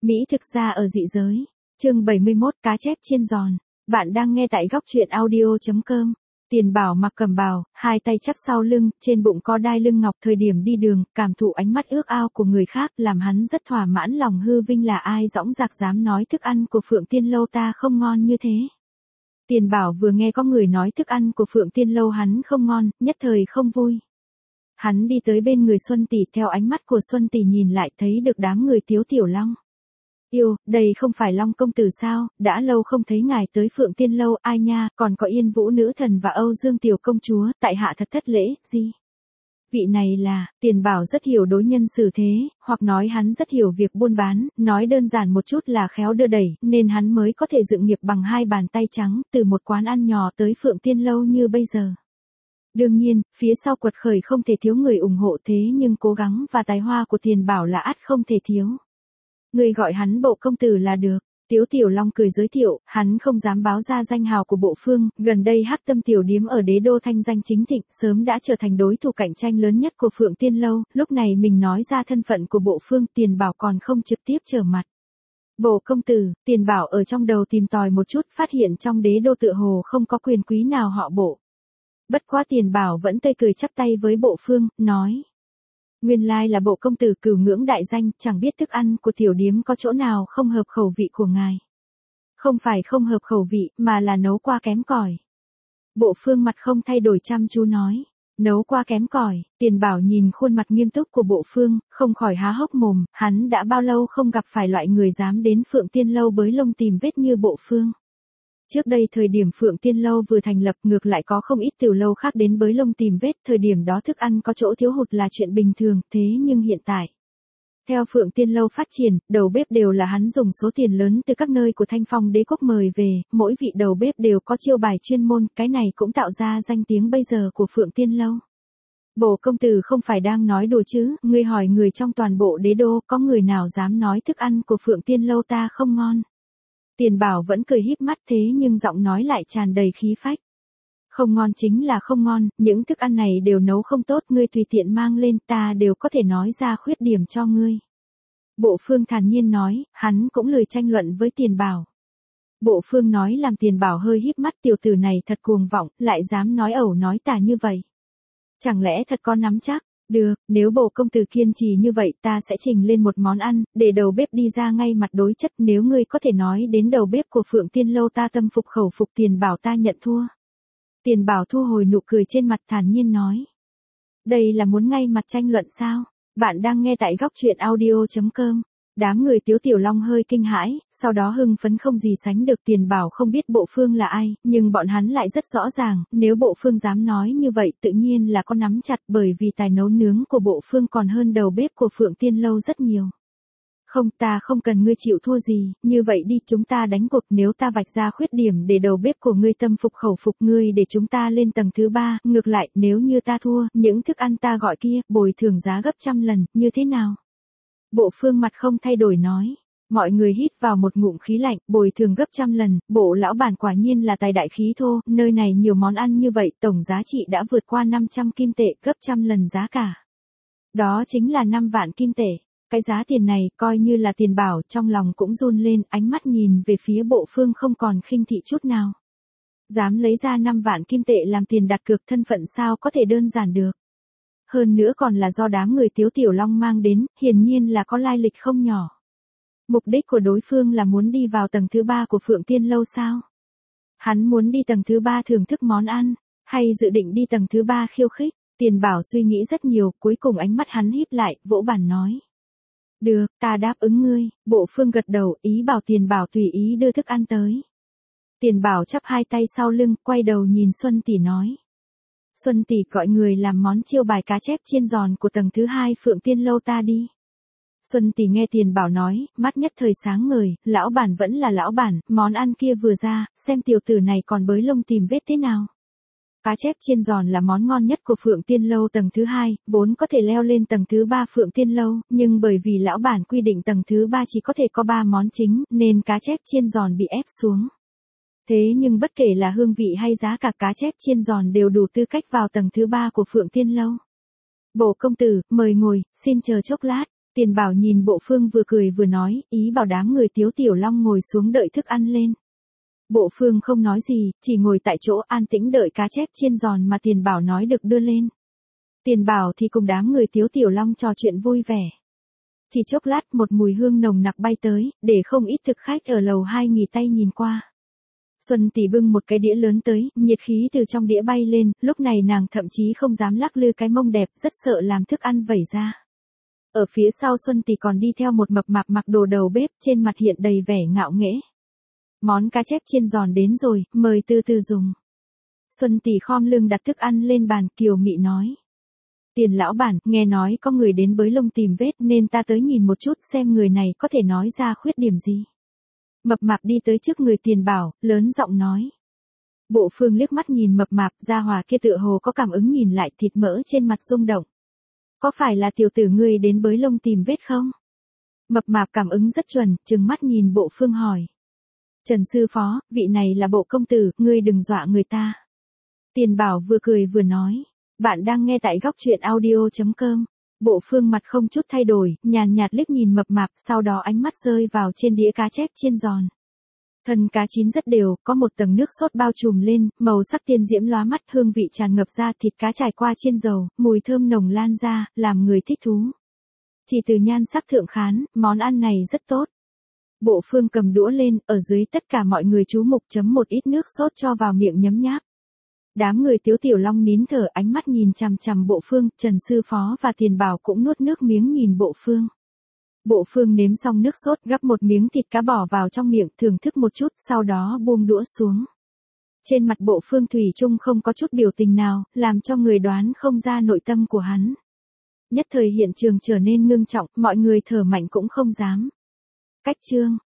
Mỹ thực ra ở dị giới. Chương 71 cá chép chiên giòn. Bạn đang nghe tại góc truyện audio.com. Tiền Bảo mặc cẩm bào, hai tay chắp sau lưng, trên bụng có đai lưng ngọc. Thời điểm đi đường, cảm thụ ánh mắt ước ao của người khác làm hắn rất thỏa mãn. Lòng hư vinh là ai dõng dạc dám nói thức ăn của Phượng Tiên Lâu ta không ngon như thế. Tiền Bảo vừa nghe có người nói thức ăn của Phượng Tiên Lâu hắn không ngon, nhất thời không vui. Hắn đi tới bên người Xuân Tỷ, theo ánh mắt của Xuân Tỷ nhìn lại thấy được đám người Tiếu Tiểu Long. Yêu, đây không phải Long công tử sao, đã lâu không thấy ngài tới Phượng Tiên Lâu, ai nha, còn có Yên Vũ nữ thần và Âu Dương tiểu công chúa, tại hạ thật thất lễ, gì? Vị này là, Tiền Bảo rất hiểu đối nhân xử thế, hoặc nói hắn rất hiểu việc buôn bán, nói đơn giản một chút là khéo đưa đẩy, nên hắn mới có thể dựng nghiệp bằng hai bàn tay trắng, từ một quán ăn nhỏ tới Phượng Tiên Lâu như bây giờ. Đương nhiên, phía sau quật khởi không thể thiếu người ủng hộ, thế nhưng cố gắng và tài hoa của Tiền Bảo là ắt không thể thiếu. Người gọi hắn Bộ công tử là được. Tiếu Tiểu Long cười giới thiệu, hắn không dám báo ra danh hào của Bộ Phương, gần đây Hắc Tâm tiểu điếm ở Đế Đô thanh danh chính thịnh, sớm đã trở thành đối thủ cạnh tranh lớn nhất của Phượng Tiên Lâu, lúc này mình nói ra thân phận của Bộ Phương, Tiền Bảo còn không trực tiếp trở mặt. Bộ công tử, Tiền Bảo ở trong đầu tìm tòi một chút, phát hiện trong Đế Đô tựa hồ không có quyền quý nào họ Bộ. Bất quá Tiền Bảo vẫn tươi cười chắp tay với Bộ Phương, nói. Nguyên lai là Bộ công tử cửu ngưỡng đại danh, chẳng biết thức ăn của tiểu điếm có chỗ nào không hợp khẩu vị của ngài. Không phải không hợp khẩu vị, mà là nấu qua kém cỏi. Bộ Phương mặt không thay đổi chăm chú nói. Nấu qua kém cỏi. Tiền Bảo nhìn khuôn mặt nghiêm túc của Bộ Phương, không khỏi há hốc mồm, hắn đã bao lâu không gặp phải loại người dám đến Phượng Tiên Lâu bới lông tìm vết như Bộ Phương. Trước đây thời điểm Phượng Tiên Lâu vừa thành lập, ngược lại có không ít tiểu lâu khác đến bới lông tìm vết, thời điểm đó thức ăn có chỗ thiếu hụt là chuyện bình thường, thế nhưng hiện tại. Theo Phượng Tiên Lâu phát triển, đầu bếp đều là hắn dùng số tiền lớn từ các nơi của Thanh Phong đế quốc mời về, mỗi vị đầu bếp đều có chiêu bài chuyên môn, cái này cũng tạo ra danh tiếng bây giờ của Phượng Tiên Lâu. Bộ công tử không phải đang nói đùa chứ, ngươi hỏi người trong toàn bộ Đế Đô, có người nào dám nói thức ăn của Phượng Tiên Lâu ta không ngon? Tiền Bảo vẫn cười híp mắt, thế nhưng giọng nói lại tràn đầy khí phách. Không ngon chính là không ngon, những thức ăn này đều nấu không tốt, ngươi tùy tiện mang lên, ta đều có thể nói ra khuyết điểm cho ngươi. Bộ Phương thản nhiên nói, hắn cũng lười tranh luận với Tiền Bảo. Bộ Phương nói làm Tiền Bảo hơi híp mắt, tiểu tử này thật cuồng vọng, lại dám nói ẩu nói tả như vậy. Chẳng lẽ thật có nắm chắc? Được, nếu Bộ công tử kiên trì như vậy ta sẽ trình lên một món ăn, để đầu bếp đi ra ngay mặt đối chất, nếu ngươi có thể nói đến đầu bếp của Phượng Tiên Lâu ta tâm phục khẩu phục. Tiền Bảo ta nhận thua. Tiền Bảo thu hồi nụ cười trên mặt, thản nhiên nói. Đây là muốn ngay mặt tranh luận sao? Bạn đang nghe tại góc truyện audio.com. Đám người Tiếu Tiểu Long hơi kinh hãi, sau đó hưng phấn không gì sánh được. Tiền Bảo không biết Bộ Phương là ai, nhưng bọn hắn lại rất rõ ràng, nếu Bộ Phương dám nói như vậy tự nhiên là có nắm chặt, bởi vì tài nấu nướng của Bộ Phương còn hơn đầu bếp của Phượng Tiên Lâu rất nhiều. Không, ta không cần ngươi chịu thua gì, như vậy đi, chúng ta đánh cuộc, nếu ta vạch ra khuyết điểm để đầu bếp của ngươi tâm phục khẩu phục ngươi để chúng ta lên tầng thứ 3, ngược lại, nếu như ta thua, những thức ăn ta gọi kia, bồi thường giá gấp trăm lần, như thế nào? Bộ Phương mặt không thay đổi nói. Mọi người hít vào một ngụm khí lạnh, bồi thường gấp trăm lần, Bộ lão bản quả nhiên là tài đại khí thô, nơi này nhiều món ăn như vậy, tổng giá trị đã vượt qua 500 kim tệ, gấp trăm lần giá cả. Đó chính là 5 vạn kim tệ. Cái giá tiền này, coi như là Tiền Bảo, trong lòng cũng run lên, ánh mắt nhìn về phía Bộ Phương không còn khinh thị chút nào. Dám lấy ra 5 vạn kim tệ làm tiền đặt cược, thân phận sao có thể đơn giản được. Hơn nữa còn là do đám người Tiếu Tiểu Long mang đến, hiển nhiên là có lai lịch không nhỏ. Mục đích của đối phương là muốn đi vào tầng thứ 3 của Phượng Tiên Lâu sao? Hắn muốn đi tầng thứ 3 thưởng thức món ăn, hay dự định đi tầng thứ 3 khiêu khích? Tiền Bảo suy nghĩ rất nhiều, cuối cùng ánh mắt hắn híp lại, vỗ bàn nói. Được, ta đáp ứng ngươi. Bộ Phương gật đầu, ý bảo Tiền Bảo tùy ý đưa thức ăn tới. Tiền Bảo chắp hai tay sau lưng, quay đầu nhìn Xuân Tỷ nói. Xuân Tỷ, gọi người làm món chiêu bài cá chép chiên giòn của tầng thứ 2 Phượng Tiên Lâu ta đi. Xuân Tỷ nghe Tiền Bảo nói, mắt nhất thời sáng ngời, lão bản vẫn là lão bản, món ăn kia vừa ra, xem tiểu tử này còn bới lông tìm vết thế nào. Cá chép chiên giòn là món ngon nhất của Phượng Tiên Lâu tầng thứ 2, vốn có thể leo lên tầng thứ 3 Phượng Tiên Lâu, nhưng bởi vì lão bản quy định tầng thứ 3 chỉ có thể có 3 món chính, nên cá chép chiên giòn bị ép xuống. Thế nhưng bất kể là hương vị hay giá cả, cá chép chiên giòn đều đủ tư cách vào tầng thứ 3 của Phượng Tiên Lâu. Bộ công tử, mời ngồi, xin chờ chốc lát. Tiền Bảo nhìn Bộ Phương vừa cười vừa nói, ý bảo đám người Tiếu Tiểu Long ngồi xuống đợi thức ăn lên. Bộ Phương không nói gì, chỉ ngồi tại chỗ an tĩnh đợi cá chép chiên giòn mà Tiền Bảo nói được đưa lên. Tiền Bảo thì cùng đám người Tiếu Tiểu Long trò chuyện vui vẻ. Chỉ chốc lát một mùi hương nồng nặc bay tới, để không ít thực khách ở lầu 2 nghỉ tay nhìn qua. Xuân Tỷ bưng một cái đĩa lớn tới, nhiệt khí từ trong đĩa bay lên, lúc này nàng thậm chí không dám lắc lư cái mông đẹp, rất sợ làm thức ăn vẩy ra. Ở phía sau Xuân Tỷ còn đi theo một mập mạp mặc đồ đầu bếp, trên mặt hiện đầy vẻ ngạo nghễ. Món cá chép chiên giòn đến rồi, mời từ từ dùng. Xuân Tỷ khom lưng đặt thức ăn lên bàn, kiều mị nói. Tiền lão bản, nghe nói có người đến bới lông tìm vết nên ta tới nhìn một chút xem người này có thể nói ra khuyết điểm gì. Mập mạp đi tới trước người Tiền Bảo, lớn giọng nói. Bộ Phương liếc mắt nhìn mập mạp, gia hòa kia tựa hồ có cảm ứng nhìn lại thịt mỡ trên mặt rung động. Có phải là tiểu tử ngươi đến bới lông tìm vết không? Mập mạp cảm ứng rất chuẩn, trừng mắt nhìn Bộ Phương hỏi. Trần sư phó, vị này là Bộ công tử, ngươi đừng dọa người ta. Tiền Bảo vừa cười vừa nói. Bạn đang nghe tại góc truyện audio.com. Bộ Phương mặt không chút thay đổi, nhàn nhạt liếc nhìn mập mạp, sau đó ánh mắt rơi vào trên đĩa cá chép chiên giòn. Thân cá chín rất đều, có một tầng nước sốt bao trùm lên, màu sắc tiên diễm lóa mắt, hương vị tràn ngập ra, thịt cá trải qua chiên dầu, mùi thơm nồng lan ra, làm người thích thú. Chỉ từ nhan sắc thượng khán, món ăn này rất tốt. Bộ Phương cầm đũa lên, ở dưới tất cả mọi người chú mục chấm một ít nước sốt cho vào miệng nhấm nháp. Đám người Tiếu Tiểu Long nín thở, ánh mắt nhìn chằm chằm Bộ Phương, Trần sư phó và Tiền Bảo cũng nuốt nước miếng nhìn Bộ Phương. Bộ Phương nếm xong nước sốt, gắp một miếng thịt cá bỏ vào trong miệng, thưởng thức một chút, sau đó buông đũa xuống. Trên mặt Bộ Phương thủy chung không có chút biểu tình nào, làm cho người đoán không ra nội tâm của hắn. Nhất thời hiện trường trở nên ngưng trọng, mọi người thở mạnh cũng không dám. Cách chương